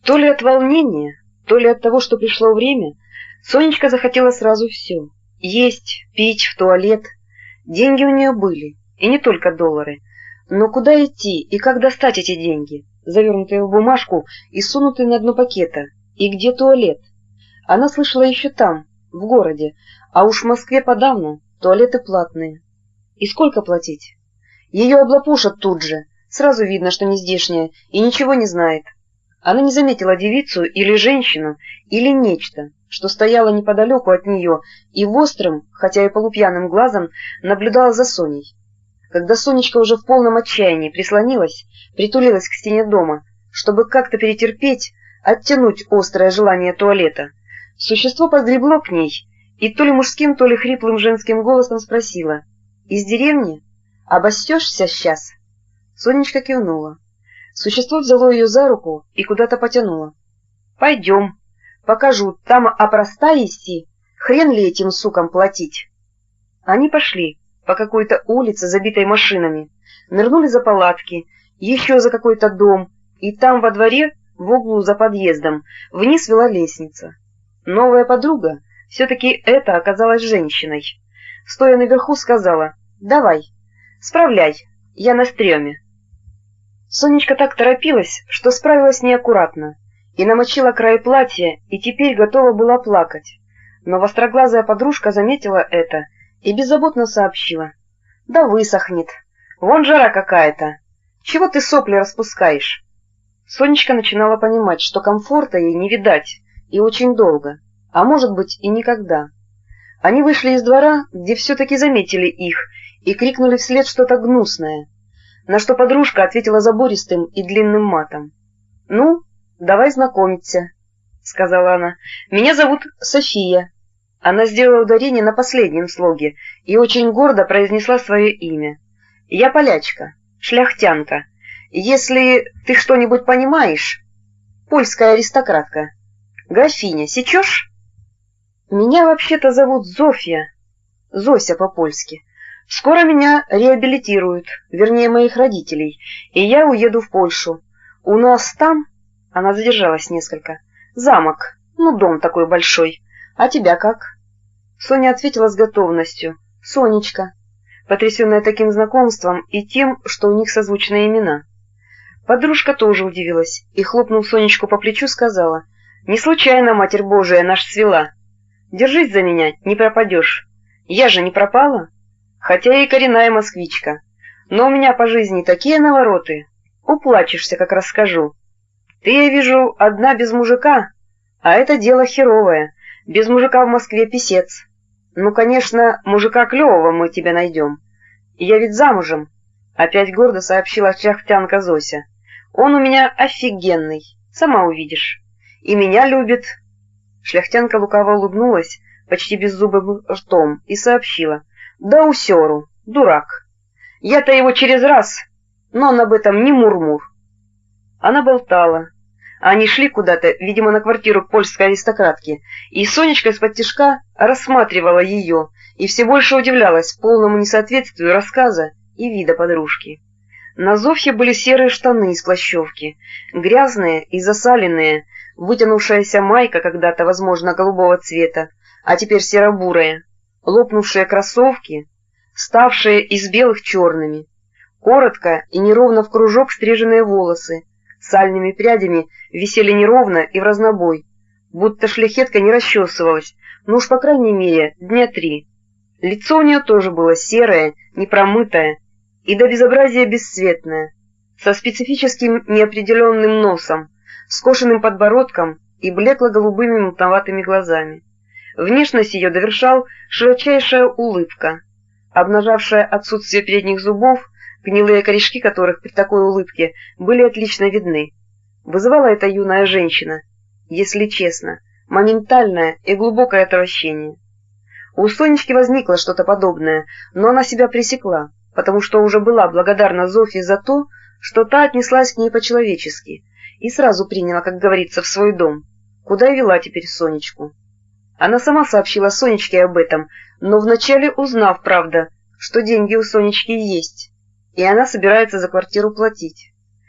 То ли от волнения, то ли от того, что пришло время, Сонечка захотела сразу все: есть, пить, в туалет. Деньги у нее были, и не только доллары. Но куда идти и как достать эти деньги, завернутые в бумажку и сунутые на дно пакета? И где туалет? Она слышала еще там, в городе, а уж в Москве подавно туалеты платные. И сколько платить? Ее облапушат тут же, сразу видно, что не здешняя и ничего не знает. Она не заметила девицу или женщину, или нечто, что стояло неподалеку от нее и острым, хотя и полупьяным глазом наблюдала за Соней. Когда Сонечка уже в полном отчаянии притулилась к стене дома, чтобы как-то перетерпеть, оттянуть острое желание туалета, существо подгребло к ней и то ли мужским, то ли хриплым женским голосом спросило: «Из деревни? Обостешься сейчас?» Сонечка кивнула. Существо взяло ее за руку и куда-то потянуло. «Пойдем, покажу, там опростаешься, хрен ли этим сукам платить?» Они пошли по какой-то улице, забитой машинами, нырнули за палатки, еще за какой-то дом, и там во дворе, в углу за подъездом, вниз вела лестница. Новая подруга, все-таки это оказалась женщиной, стоя наверху, сказала: «Давай, справляй, я на стреме». Сонечка так торопилась, что справилась неаккуратно, и намочила край платья, и теперь готова была плакать. Но востроглазая подружка заметила это и беззаботно сообщила: «Да высохнет, вон жара какая-то, чего ты сопли распускаешь?» Сонечка начинала понимать, что комфорта ей не видать и очень долго, а может быть и никогда. Они вышли из двора, где все-таки заметили их, и крикнули вслед что-то гнусное, на что подружка ответила забористым и длинным матом. «Ну, давай знакомиться», — сказала она. «Меня зовут София». Она сделала ударение на последнем слоге и очень гордо произнесла свое имя. «Я полячка, шляхтянка. Если ты что-нибудь понимаешь, польская аристократка. Графиня, сечешь?» «Меня вообще-то зовут Зофья, Зося по-польски. Скоро меня реабилитируют, вернее, моих родителей, и я уеду в Польшу. У нас там...» Она задержалась несколько. «Замок, ну, дом такой большой. А тебя как?» Соня ответила с готовностью: «Сонечка», потрясенная таким знакомством и тем, что у них созвучные имена. Подружка тоже удивилась и, хлопнув Сонечку по плечу, сказала: «Не случайно, Матерь Божия, наш свела. Держись за меня, не пропадешь. Я же не пропала, хотя и коренная москвичка. Но у меня по жизни такие навороты, уплачешься, как расскажу. Ты, я вижу, одна без мужика, а это дело херовое, без мужика в Москве писец. Ну, конечно, мужика клевого мы тебе найдем. Я ведь замужем», — опять гордо сообщила шляхтянка Зося. «Он у меня офигенный, сама увидишь. И меня любит». Шляхтянка лукаво улыбнулась почти беззубым ртом и сообщила: «Да усеру, дурак. Я-то его через раз, но он об этом не мур-мур». Она болтала. Они шли куда-то, видимо, на квартиру к польской аристократке, и Сонечка из-под тишка рассматривала ее и все больше удивлялась полному несоответствию рассказа и вида подружки. На Зофье были серые штаны из плащевки, грязные и засаленные, вытянувшаяся майка когда-то, возможно, голубого цвета, а теперь серо-бурая, лопнувшие кроссовки, ставшие из белых черными, коротко и неровно в кружок стриженные волосы, сальными прядями висели неровно и в разнобой, будто шляхетка не расчесывалась, ну уж по крайней мере дня 3. Лицо у нее тоже было серое, непромытое и до безобразия бесцветное, со специфическим неопределенным носом, скошенным подбородком и блекло-голубыми мутноватыми глазами. Внешность ее довершал широчайшая улыбка, обнажавшая отсутствие передних зубов, гнилые корешки которых при такой улыбке были отлично видны. Вызывала эта юная женщина, если честно, моментальное и глубокое отвращение. У Сонечки возникло что-то подобное, но она себя пресекла, потому что уже была благодарна Зофье за то, что та отнеслась к ней по-человечески и сразу приняла, как говорится, в свой дом, куда и вела теперь Сонечку. Она сама сообщила Сонечке об этом, но вначале узнав, правда, что деньги у Сонечки есть, и она собирается за квартиру платить.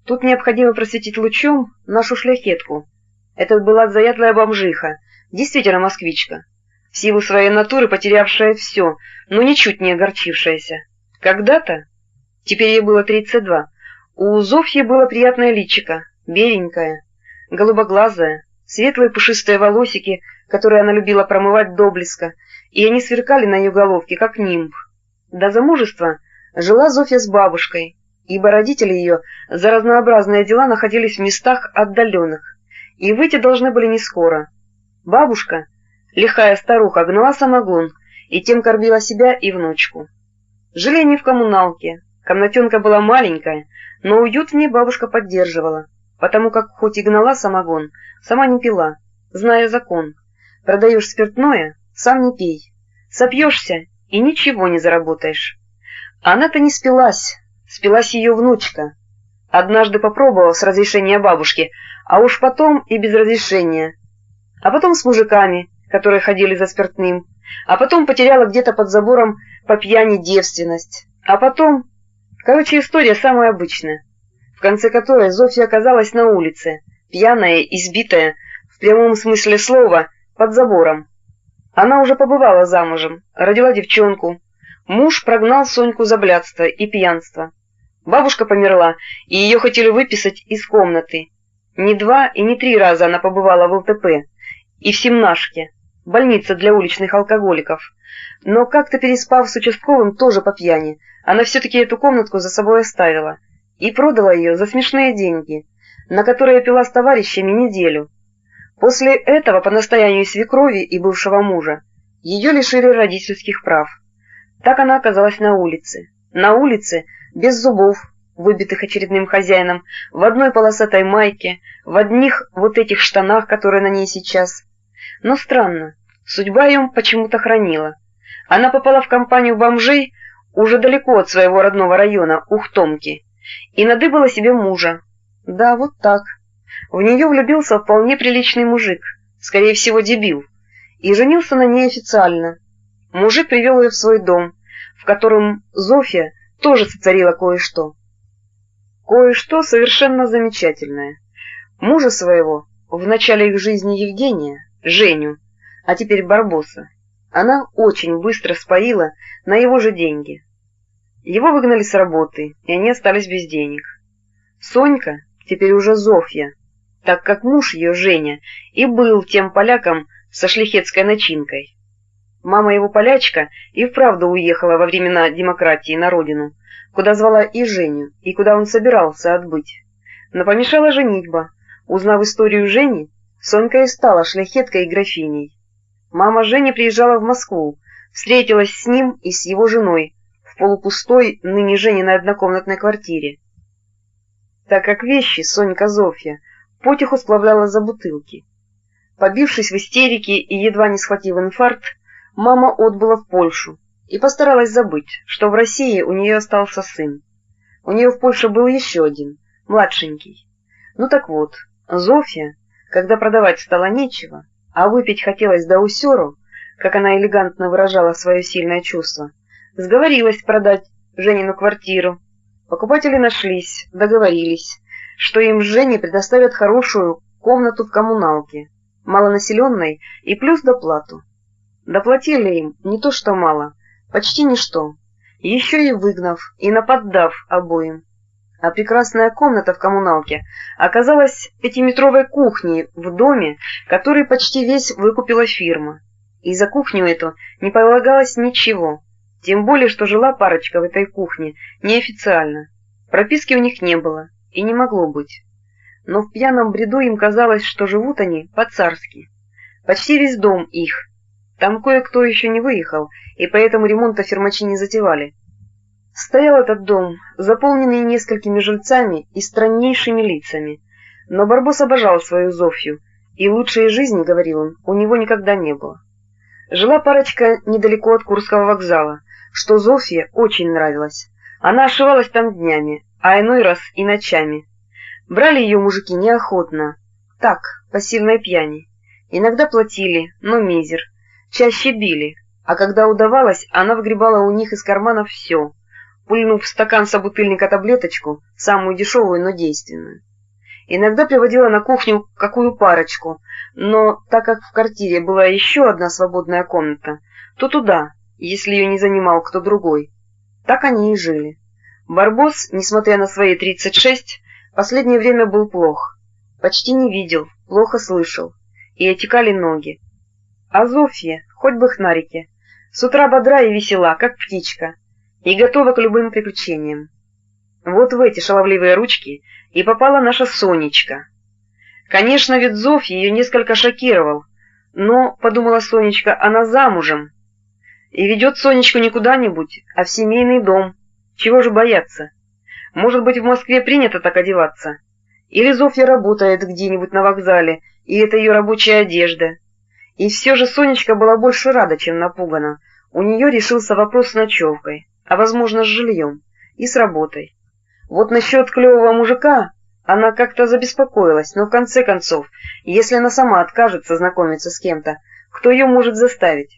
Тут необходимо просветить лучом нашу шляхетку. Это была заядлая бомжиха, действительно москвичка, в силу своей натуры потерявшая все, но ничуть не огорчившаяся. Когда-то, теперь ей было 32, у Зофьи было приятное личико, беленькое, голубоглазое, светлые пушистые волосики, которые она любила промывать до блеска, и они сверкали на ее головке, как нимб. До замужества жила Зофья с бабушкой, ибо родители ее за разнообразные дела находились в местах отдаленных, и выйти должны были не скоро. Бабушка, лихая старуха, гнала самогон и тем кормила себя и внучку. Жили они в коммуналке, комнатенка была маленькая, но уют в ней бабушка поддерживала, потому как хоть и гнала самогон, сама не пила, зная закон. Продаешь спиртное, сам не пей, сопьешься и ничего не заработаешь. Она-то не спилась, спилась ее внучка. Однажды попробовала с разрешения бабушки, а уж потом и без разрешения. А потом с мужиками, которые ходили за спиртным, а потом потеряла где-то под забором по пьяни девственность, а потом... Короче, история самая обычная, в конце которой Зофья оказалась на улице, пьяная, избитая, в прямом смысле слова, под забором. Она уже побывала замужем, родила девчонку. Муж прогнал Соньку за блядство и пьянство. Бабушка померла, и ее хотели выписать из комнаты. Не 2 и не 3 раза она побывала в ЛТП и в Семнашке, больница для уличных алкоголиков. Но как-то переспав с участковым тоже по пьяни, она все-таки эту комнатку за собой оставила и продала ее за смешные деньги, на которые пила с товарищами неделю. После этого, по настоянию свекрови и бывшего мужа, ее лишили родительских прав. Так она оказалась на улице. На улице, без зубов, выбитых очередным хозяином, в одной полосатой майке, в одних вот этих штанах, которые на ней сейчас. Но странно, судьба ее почему-то хранила. Она попала в компанию бомжей уже далеко от своего родного района, Ухтомки, и надыбала себе мужа. Да, вот так. В нее влюбился вполне приличный мужик, скорее всего дебил, и женился на ней официально. Мужик привел ее в свой дом, в котором Зофья тоже сотворила кое-что. Кое-что совершенно замечательное. Мужа своего, в начале их жизни Евгения, Женю, а теперь Барбоса, она очень быстро споила на его же деньги. Его выгнали с работы, и они остались без денег. Сонька, теперь уже Зофья, так как муж ее, Женя, и был тем поляком со шляхетской начинкой. Мама его полячка и вправду уехала во времена демократии на родину, куда звала и Женю, и куда он собирался отбыть. Но помешала женитьба. Узнав историю Жени, Сонька и стала шляхеткой и графиней. Мама Жени приезжала в Москву, встретилась с ним и с его женой в полупустой, ныне Жениной однокомнатной квартире. Так как вещи Сонька Зофья потиху сплавляла за бутылки. Побившись в истерике и едва не схватив инфаркт, мама отбыла в Польшу и постаралась забыть, что в России у нее остался сын. У нее в Польше был еще один, младшенький. Ну так вот, Зофья, когда продавать стало нечего, а выпить хотелось до усеру, как она элегантно выражала свое сильное чувство, сговорилась продать Женину квартиру. Покупатели нашлись, договорились, что им с Женей предоставят хорошую комнату в коммуналке, малонаселенной и плюс доплату. Доплатили им не то что мало, почти ничто, еще и выгнав и наподдав обоим. А прекрасная комната в коммуналке оказалась 5-метровой кухней в доме, который почти весь выкупила фирма. И за кухню эту не полагалось ничего, тем более, что жила парочка в этой кухне неофициально. Прописки у них не было и не могло быть. Но в пьяном бреду им казалось, что живут они по-царски. Почти весь дом их. Там кое-кто еще не выехал, и поэтому ремонта фирмачи не затевали. Стоял этот дом, заполненный несколькими жильцами и страннейшими лицами. Но Барбос обожал свою Зофью, и лучшей жизни, говорил он, у него никогда не было. Жила парочка недалеко от Курского вокзала, что Зофье очень нравилось. Она ошивалась там днями, а иной раз и ночами. Брали ее мужики неохотно, так, по сильной пьяни. Иногда платили, но мизер, чаще били, а когда удавалось, она выгребала у них из карманов все. пульнув в стакан собутыльника таблеточку, самую дешевую, но действенную. Иногда приводила на кухню какую парочку, но так как в квартире была еще одна свободная комната, то туда, если ее не занимал кто другой. Так они и жили. Барбос, несмотря на свои 36, последнее время был плох. Почти не видел, плохо слышал, и отекали ноги. А Зофья, хоть бы хнарики, с утра бодра и весела, как птичка, и готова к любым приключениям. Вот в эти шаловливые ручки и попала наша Сонечка. Конечно, вид Зофьи ее несколько шокировал, но, подумала Сонечка, она замужем. И ведет Сонечку не куда-нибудь, а в семейный дом. Чего же бояться? Может быть, в Москве принято так одеваться? Или Зофья работает где-нибудь на вокзале, и это ее рабочая одежда? И все же Сонечка была больше рада, чем напугана. У нее решился вопрос с ночевкой, а, возможно, с жильем и с работой. Вот насчет клевого мужика она как-то забеспокоилась, но в конце концов, если она сама откажется знакомиться с кем-то, кто ее может заставить?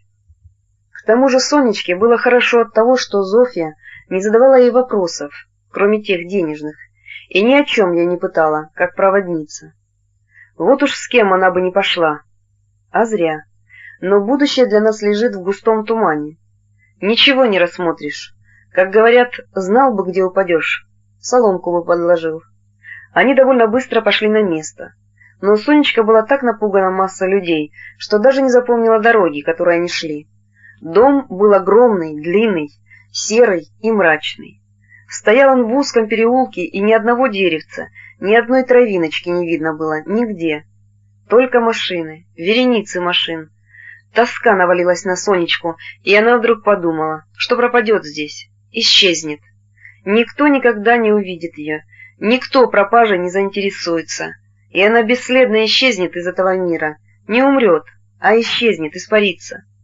К тому же Сонечке было хорошо от того, что Зофья не задавала ей вопросов, кроме тех денежных, и ни о чем я не пытала, как проводница. Вот уж с кем она бы не пошла. А зря. Но будущее для нас лежит в густом тумане. Ничего не рассмотришь. Как говорят, знал бы, где упадешь, соломку бы подложил. Они довольно быстро пошли на место. Но Сонечка была так напугана массой людей, что даже не запомнила дороги, которой они шли. Дом был огромный, длинный, серый и мрачный. Стоял он в узком переулке, и ни одного деревца, ни одной травиночки не видно было нигде. Только машины, вереницы машин. Тоска навалилась на Сонечку, и она вдруг подумала, что пропадет здесь, исчезнет. Никто никогда не увидит ее, никто пропажей не заинтересуется, и она бесследно исчезнет из этого мира, не умрет, а исчезнет, испарится.